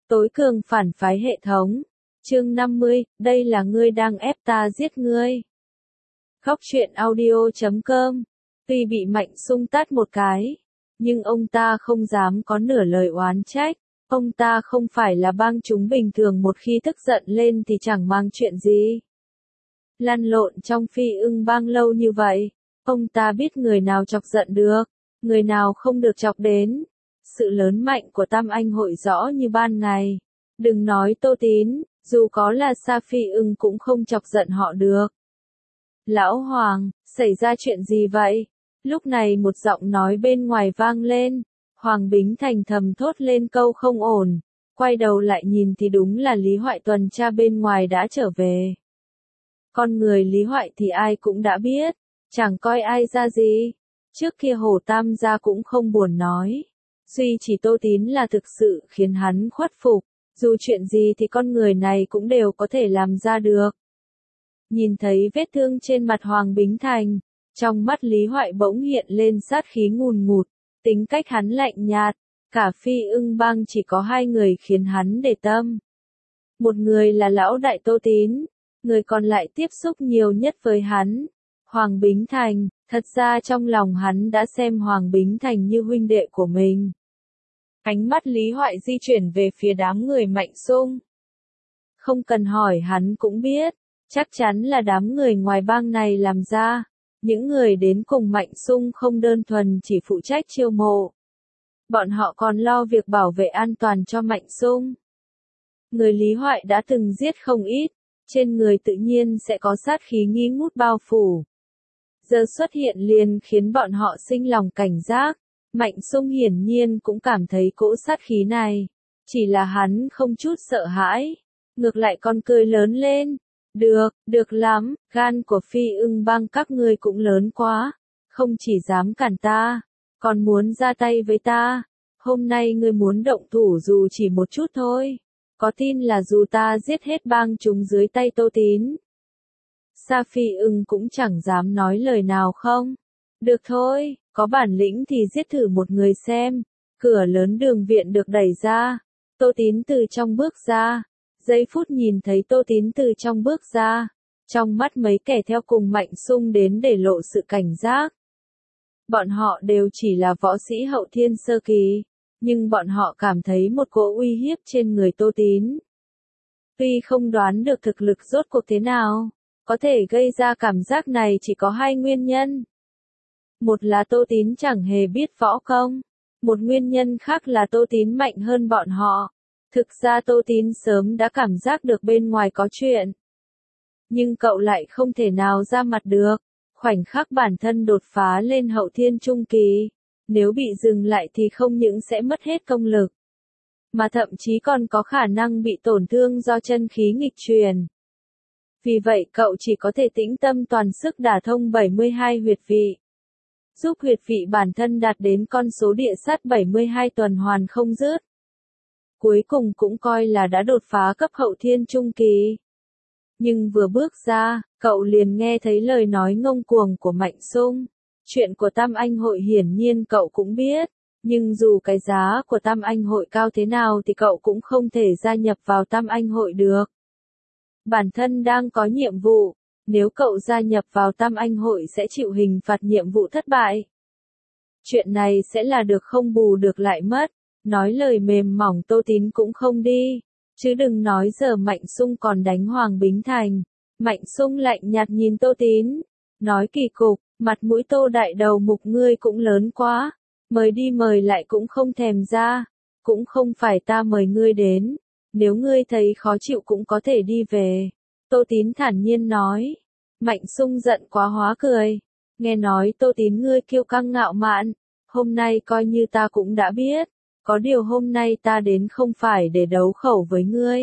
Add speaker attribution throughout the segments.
Speaker 1: Tối cường phản phái hệ thống. Chương 50, đây là ngươi đang ép ta giết ngươi. Khóc chuyện audio.com. Tuy bị Mạnh Xung tát một cái, nhưng ông ta không dám có nửa lời oán trách. Ông ta không phải là bang chúng bình thường, một khi tức giận lên thì chẳng mang chuyện gì. Lăn lộn trong Phi Ưng bang lâu như vậy, ông ta biết người nào chọc giận được, người nào không được chọc đến. Sự lớn mạnh của Tam Anh hội rõ như ban ngày. Đừng nói Tô Tín, dù có là Sa Phi Ưng cũng không chọc giận họ được. Lão Hoàng, xảy ra chuyện gì vậy? Lúc này một giọng nói bên ngoài vang lên. Hoàng Bính Thành thầm thốt lên câu không ổn. Quay đầu lại nhìn thì đúng là Lý Hoại tuần tra bên ngoài đã trở về. Con người Lý Hoại thì ai cũng đã biết, chẳng coi ai ra gì. Trước kia Hồ Tam gia cũng không buồn nói. Duy chỉ Tô Tín là thực sự khiến hắn khuất phục. Dù chuyện gì thì con người này cũng đều có thể làm ra được. Nhìn thấy vết thương trên mặt Hoàng Bính Thành, trong mắt Lý Hoại bỗng hiện lên sát khí ngùn ngụt. Tính cách hắn lạnh nhạt, cả Phi Ưng bang chỉ có hai người khiến hắn để tâm. Một người là lão đại Tô Tín, người còn lại tiếp xúc nhiều nhất với hắn, Hoàng Bính Thành. Thật ra trong lòng hắn đã xem Hoàng Bính Thành như huynh đệ của mình. Ánh mắt Lý Hoại di chuyển về phía đám người Mạnh Xung. Không cần hỏi hắn cũng biết, chắc chắn là đám người ngoài bang này làm ra. Những người đến cùng Mạnh Xung không đơn thuần chỉ phụ trách chiêu mộ. Bọn họ còn lo việc bảo vệ an toàn cho Mạnh Xung. Người Lý Hoại đã từng giết không ít, trên người tự nhiên sẽ có sát khí nghi ngút bao phủ. Giờ xuất hiện liền khiến bọn họ sinh lòng cảnh giác. Mạnh Xung hiển nhiên cũng cảm thấy cỗ sát khí này. Chỉ là hắn không chút sợ hãi, ngược lại còn cười lớn lên. Được lắm, gan của Phi Ưng bang các ngươi cũng lớn quá. Không chỉ dám cản ta, còn muốn ra tay với ta. Hôm nay ngươi muốn động thủ dù chỉ một chút thôi. Có tin là dù ta giết hết bang chúng dưới tay Tô Tín, Sa Phi Ưng cũng chẳng dám nói lời nào không? Được thôi, có bản lĩnh thì giết thử một người xem. Cửa lớn đường viện được đẩy ra. Tô Tín từ trong bước ra. Giây phút nhìn thấy Tô Tín từ trong bước ra, trong mắt mấy kẻ theo cùng Mạnh Xung đến để lộ sự cảnh giác. Bọn họ đều chỉ là võ sĩ hậu thiên sơ kỳ, nhưng bọn họ cảm thấy một cỗ uy hiếp trên người Tô Tín. Tuy không đoán được thực lực rốt cuộc thế nào, có thể gây ra cảm giác này chỉ có hai nguyên nhân. Một là Tô Tín chẳng hề biết võ công, một nguyên nhân khác là Tô Tín mạnh hơn bọn họ. Thực ra Tô Tín sớm đã cảm giác được bên ngoài có chuyện. Nhưng cậu lại không thể nào ra mặt được. Khoảnh khắc bản thân đột phá lên hậu thiên trung kỳ. Nếu bị dừng lại thì không những sẽ mất hết công lực, mà thậm chí còn có khả năng bị tổn thương do chân khí nghịch truyền. Vì vậy cậu chỉ có thể tĩnh tâm toàn sức đả thông 72 huyệt vị. Giúp huyệt vị bản thân đạt đến con số địa sát 72 tuần hoàn không dứt. Cuối cùng cũng coi là đã đột phá cấp hậu thiên trung kỳ. Nhưng vừa bước ra, cậu liền nghe thấy lời nói ngông cuồng của Mạnh Xung. Chuyện của Tam Anh hội hiển nhiên cậu cũng biết, nhưng dù cái giá của Tam Anh hội cao thế nào thì cậu cũng không thể gia nhập vào Tam Anh hội được. Bản thân đang có nhiệm vụ, nếu cậu gia nhập vào Tam Anh hội sẽ chịu hình phạt nhiệm vụ thất bại. Chuyện này sẽ là được không bù được lại mất. Nói lời mềm mỏng Tô Tín cũng không đi, chứ đừng nói giờ Mạnh Xung còn đánh Hoàng Bính Thành. Mạnh Xung lạnh nhạt nhìn Tô Tín, nói kỳ cục, mặt mũi Tô đại đầu mục ngươi cũng lớn quá, mời đi mời lại cũng không thèm ra, cũng không phải ta mời ngươi đến, nếu ngươi thấy khó chịu cũng có thể đi về. Tô Tín thản nhiên nói. Mạnh Xung giận quá hóa cười, nghe nói Tô Tín ngươi kiêu căng ngạo mạn, hôm nay coi như ta cũng đã biết. Có điều hôm nay ta đến không phải để đấu khẩu với ngươi.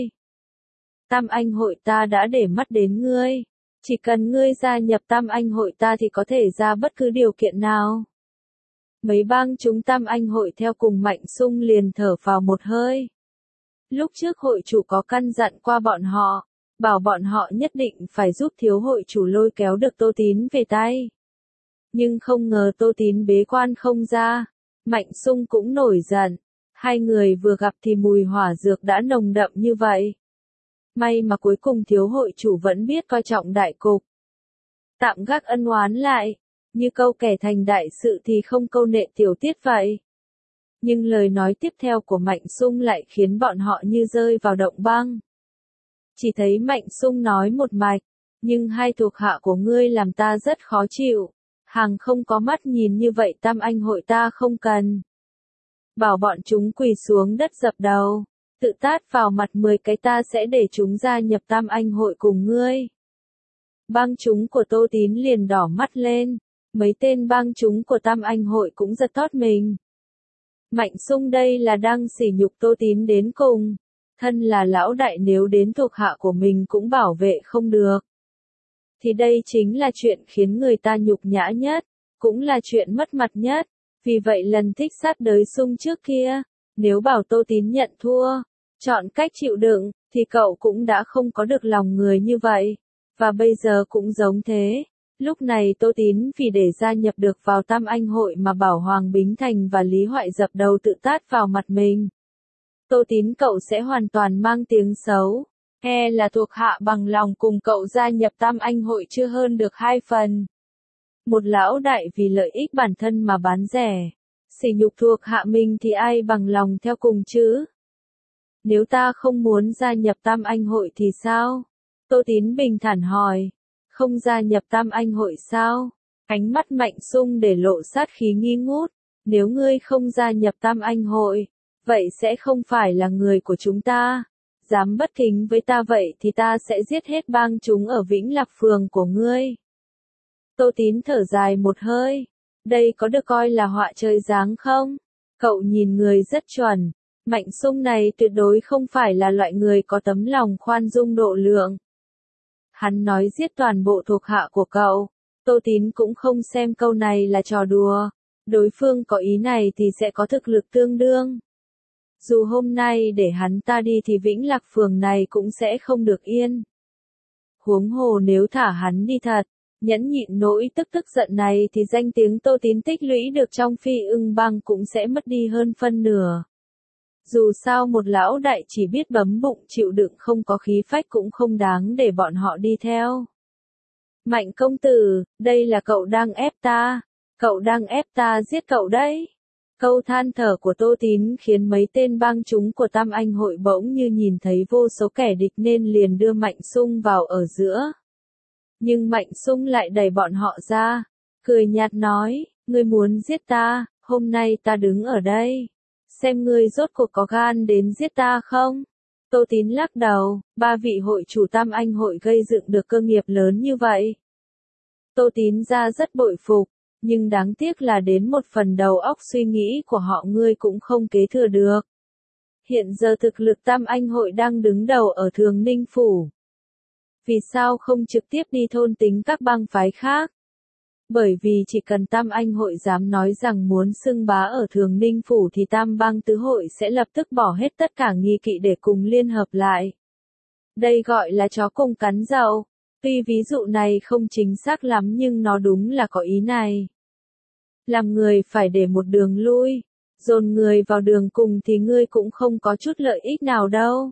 Speaker 1: Tam Anh hội ta đã để mắt đến ngươi. Chỉ cần ngươi gia nhập Tam Anh hội ta thì có thể ra bất cứ điều kiện nào. Mấy bang chúng Tam Anh hội theo cùng Mạnh Xung liền thở vào một hơi. Lúc trước hội chủ có căn dặn qua bọn họ, bảo bọn họ nhất định phải giúp thiếu hội chủ lôi kéo được Tô Tín về tay. Nhưng không ngờ Tô Tín bế quan không ra. Mạnh Xung cũng nổi giận. Hai người vừa gặp thì mùi hỏa dược đã nồng đậm như vậy. May mà cuối cùng thiếu hội chủ vẫn biết coi trọng đại cục. Tạm gác ân oán lại, như câu kẻ thành đại sự thì không câu nệ tiểu tiết vậy. Nhưng lời nói tiếp theo của Mạnh Xung lại khiến bọn họ như rơi vào động băng. Chỉ thấy Mạnh Xung nói một mạch, nhưng hai thuộc hạ của ngươi làm ta rất khó chịu. Hàng không có mắt nhìn như vậy Tam Anh hội ta không cần. Bảo bọn chúng quỳ xuống đất dập đầu, tự tát vào mặt 10 cái ta sẽ để chúng gia nhập Tam Anh hội cùng ngươi. Bang chúng của Tô Tín liền đỏ mắt lên, mấy tên bang chúng của Tam Anh hội cũng giật thót mình. Mạnh Xung đây là đang sỉ nhục Tô Tín đến cùng, thân là lão đại nếu đến thuộc hạ của mình cũng bảo vệ không được. Thì đây chính là chuyện khiến người ta nhục nhã nhất, cũng là chuyện mất mặt nhất, vì vậy lần thích sát đới Xung trước kia, nếu bảo Tô Tín nhận thua, chọn cách chịu đựng, thì cậu cũng đã không có được lòng người như vậy, và bây giờ cũng giống thế. Lúc này Tô Tín vì để gia nhập được vào Tam Anh hội mà bảo Hoàng Bính Thành và Lý Hoại dập đầu tự tát vào mặt mình. Tô Tín cậu sẽ hoàn toàn mang tiếng xấu, e là thuộc hạ bằng lòng cùng cậu gia nhập Tam Anh hội chưa hơn được 2 phần. Một lão đại vì lợi ích bản thân mà bán rẻ, sỉ nhục thuộc hạ mình thì ai bằng lòng theo cùng chứ? Nếu ta không muốn gia nhập Tam Anh hội thì sao? Tô Tín bình thản hỏi. Không gia nhập Tam Anh hội sao? Ánh mắt Mạnh Xung để lộ sát khí nghi ngút. Nếu ngươi không gia nhập Tam Anh hội, vậy sẽ không phải là người của chúng ta. Dám bất kính với ta vậy thì ta sẽ giết hết bang chúng ở Vĩnh Lạc Phường của ngươi. Tô Tín thở dài một hơi. Đây có được coi là họa trời giáng không? Cậu nhìn người rất chuẩn. Mạnh Xung này tuyệt đối không phải là loại người có tấm lòng khoan dung độ lượng. Hắn nói giết toàn bộ thuộc hạ của cậu. Tô Tín cũng không xem câu này là trò đùa. Đối phương có ý này thì sẽ có thực lực tương đương. Dù hôm nay để hắn ta đi thì Vĩnh Lạc Phường này cũng sẽ không được yên. Huống hồ nếu thả hắn đi thật, nhẫn nhịn nỗi tức giận này thì danh tiếng Tô Tín tích lũy được trong Phi Ưng Bang cũng sẽ mất đi hơn phân nửa. Dù sao một lão đại chỉ biết bấm bụng chịu đựng không có khí phách cũng không đáng để bọn họ đi theo. Mạnh công tử, đây là cậu đang ép ta. Cậu đang ép ta giết cậu đấy. Câu than thở của Tô Tín khiến mấy tên bang chúng của Tam Anh hội bỗng như nhìn thấy vô số kẻ địch nên liền đưa Mạnh Xung vào ở giữa. Nhưng Mạnh Xung lại đẩy bọn họ ra, cười nhạt nói, ngươi muốn giết ta, hôm nay ta đứng ở đây. Xem ngươi rốt cuộc có gan đến giết ta không? Tô Tín lắc đầu, 3 vị hội chủ Tam Anh hội gây dựng được cơ nghiệp lớn như vậy. Tô Tín ra rất bội phục, nhưng đáng tiếc là đến một phần đầu óc suy nghĩ của họ ngươi cũng không kế thừa được. Hiện giờ thực lực Tam Anh hội đang đứng đầu ở Thường Ninh Phủ. Vì sao không trực tiếp đi thôn tính các bang phái khác? Bởi vì chỉ cần Tam Anh hội dám nói rằng muốn xưng bá ở Thường Ninh Phủ thì Tam Bang Tứ hội sẽ lập tức bỏ hết tất cả nghi kỵ để cùng liên hợp lại. Đây gọi là chó cùng cắn rậu. Tuy ví dụ này không chính xác lắm nhưng nó đúng là có ý này. Làm người phải để một đường lui, dồn người vào đường cùng thì ngươi cũng không có chút lợi ích nào đâu.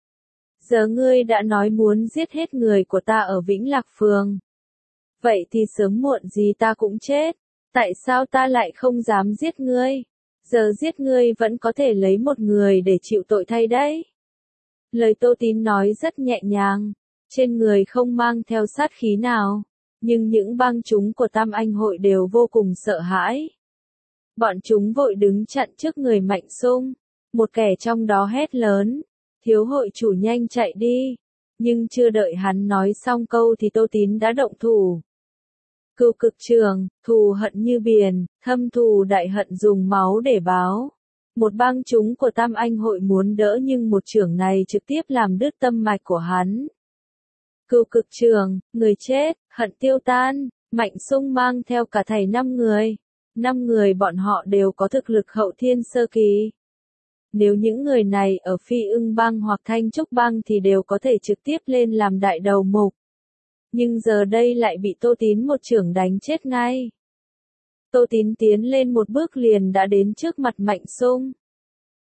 Speaker 1: Giờ ngươi đã nói muốn giết hết người của ta ở Vĩnh Lạc Phường. Vậy thì sớm muộn gì ta cũng chết. Tại sao ta lại không dám giết ngươi? Giờ giết ngươi vẫn có thể lấy một người để chịu tội thay đấy. Lời Tô Tín nói rất nhẹ nhàng, trên người không mang theo sát khí nào, nhưng những bang chúng của Tam Anh hội đều vô cùng sợ hãi. Bọn chúng vội đứng chặn trước người Mạnh Xung, một kẻ trong đó hét lớn, thiếu hội chủ nhanh chạy đi, nhưng chưa đợi hắn nói xong câu thì Tô Tín đã động thủ. Cừu cực trường, thù hận như biển, thâm thù đại hận dùng máu để báo. Một bang chúng của Tam Anh hội muốn đỡ nhưng một chưởng này trực tiếp làm đứt tâm mạch của hắn. Cừu cực trường, người chết, hận tiêu tan, Mạnh Xung mang theo cả thảy 5 người. 5 người bọn họ đều có thực lực hậu thiên sơ kỳ. Nếu những người này ở Phi Ưng Bang hoặc Thanh Trúc Bang thì đều có thể trực tiếp lên làm đại đầu mục. Nhưng giờ đây lại bị Tô Tín một chưởng đánh chết ngay. Tô Tín tiến lên một bước liền đã đến trước mặt Mạnh Xung.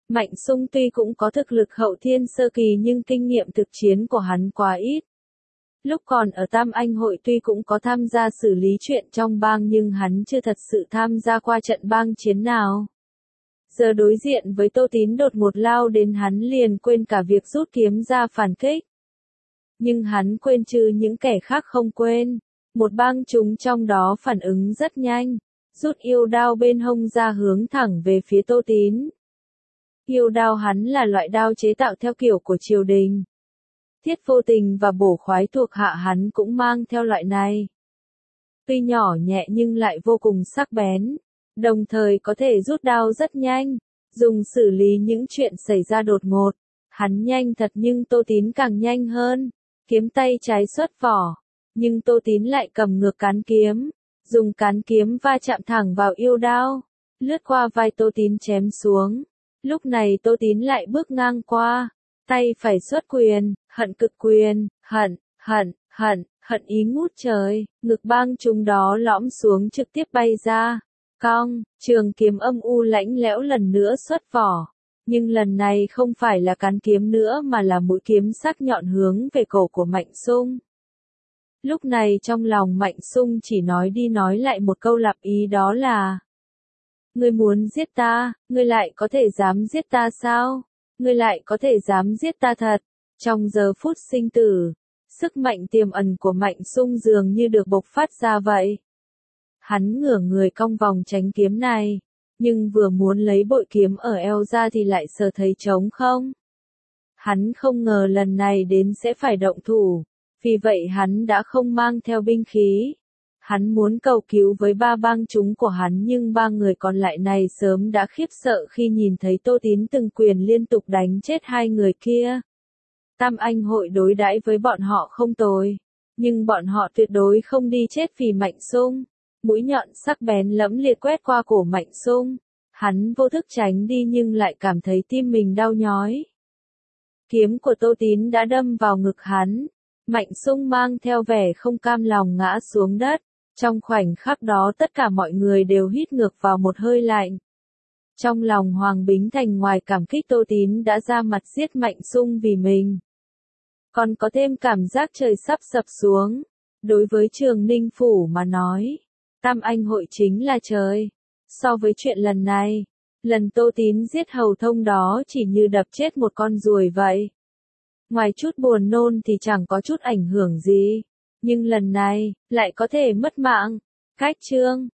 Speaker 1: Mạnh Xung tuy cũng có thực lực hậu thiên sơ kỳ nhưng kinh nghiệm thực chiến của hắn quá ít. Lúc còn ở Tam Anh hội tuy cũng có tham gia xử lý chuyện trong bang nhưng hắn chưa thật sự tham gia qua trận bang chiến nào. Giờ đối diện với Tô Tín đột ngột lao đến hắn liền quên cả việc rút kiếm ra phản kích. Nhưng hắn quên trừ những kẻ khác không quên. Một bang chúng trong đó phản ứng rất nhanh, rút yêu đao bên hông ra hướng thẳng về phía Tô Tín. Yêu đao hắn là loại đao chế tạo theo kiểu của triều đình. Thiết Vô Tình và Bổ Khoái thuộc hạ hắn cũng mang theo loại này. Tuy nhỏ nhẹ nhưng lại vô cùng sắc bén, đồng thời có thể rút đao rất nhanh, dùng xử lý những chuyện xảy ra đột ngột. Hắn nhanh thật nhưng Tô Tín càng nhanh hơn, kiếm tay trái xuất vỏ, nhưng Tô Tín lại cầm ngược cán kiếm, dùng cán kiếm va chạm thẳng vào yêu đao, lướt qua vai Tô Tín chém xuống. Lúc này Tô Tín lại bước ngang qua, tay phải xuất quyền, hận cực quyền, hận ý ngút trời, ngực bang chúng đó lõm xuống trực tiếp bay ra. Cong, trường kiếm âm u lãnh lẽo lần nữa xuất vỏ, nhưng lần này không phải là cán kiếm nữa mà là mũi kiếm sắc nhọn hướng về cổ của Mạnh Xung. Lúc này trong lòng Mạnh Xung chỉ nói đi nói lại một câu lặp ý đó là: Ngươi muốn giết ta, ngươi lại có thể dám giết ta sao? Ngươi lại có thể dám giết ta thật? Trong giờ phút sinh tử, sức mạnh tiềm ẩn của Mạnh Xung dường như được bộc phát ra vậy. Hắn ngửa người cong vòng tránh kiếm này, nhưng vừa muốn lấy bội kiếm ở eo ra thì lại sờ thấy trống không. Hắn không ngờ lần này đến sẽ phải động thủ, vì vậy hắn đã không mang theo binh khí. Hắn muốn cầu cứu với ba bang chúng của hắn nhưng ba người còn lại này sớm đã khiếp sợ khi nhìn thấy Tô Tín từng quyền liên tục đánh chết hai người kia. Tam Anh hội đối đãi với bọn họ không tồi, nhưng bọn họ tuyệt đối không đi chết vì Mạnh Xung. Mũi nhọn sắc bén lẫm liệt quét qua cổ Mạnh Xung. Hắn vô thức tránh đi nhưng lại cảm thấy tim mình đau nhói. Kiếm của Tô Tín đã đâm vào ngực hắn. Mạnh Xung mang theo vẻ không cam lòng ngã xuống đất. Trong khoảnh khắc đó tất cả mọi người đều hít ngược vào một hơi lạnh. Trong lòng Hoàng Bính Thành ngoài cảm kích Tô Tín đã ra mặt giết Mạnh Xung vì mình, còn có thêm cảm giác trời sắp sập xuống. Đối với Trường Ninh Phủ mà nói, Tam Anh hội chính là trời. So với chuyện lần này, lần Tô Tín giết Hầu Thông đó chỉ như đập chết một con ruồi vậy. Ngoài chút buồn nôn thì chẳng có chút ảnh hưởng gì. Nhưng lần này, lại có thể mất mạng. Cách chương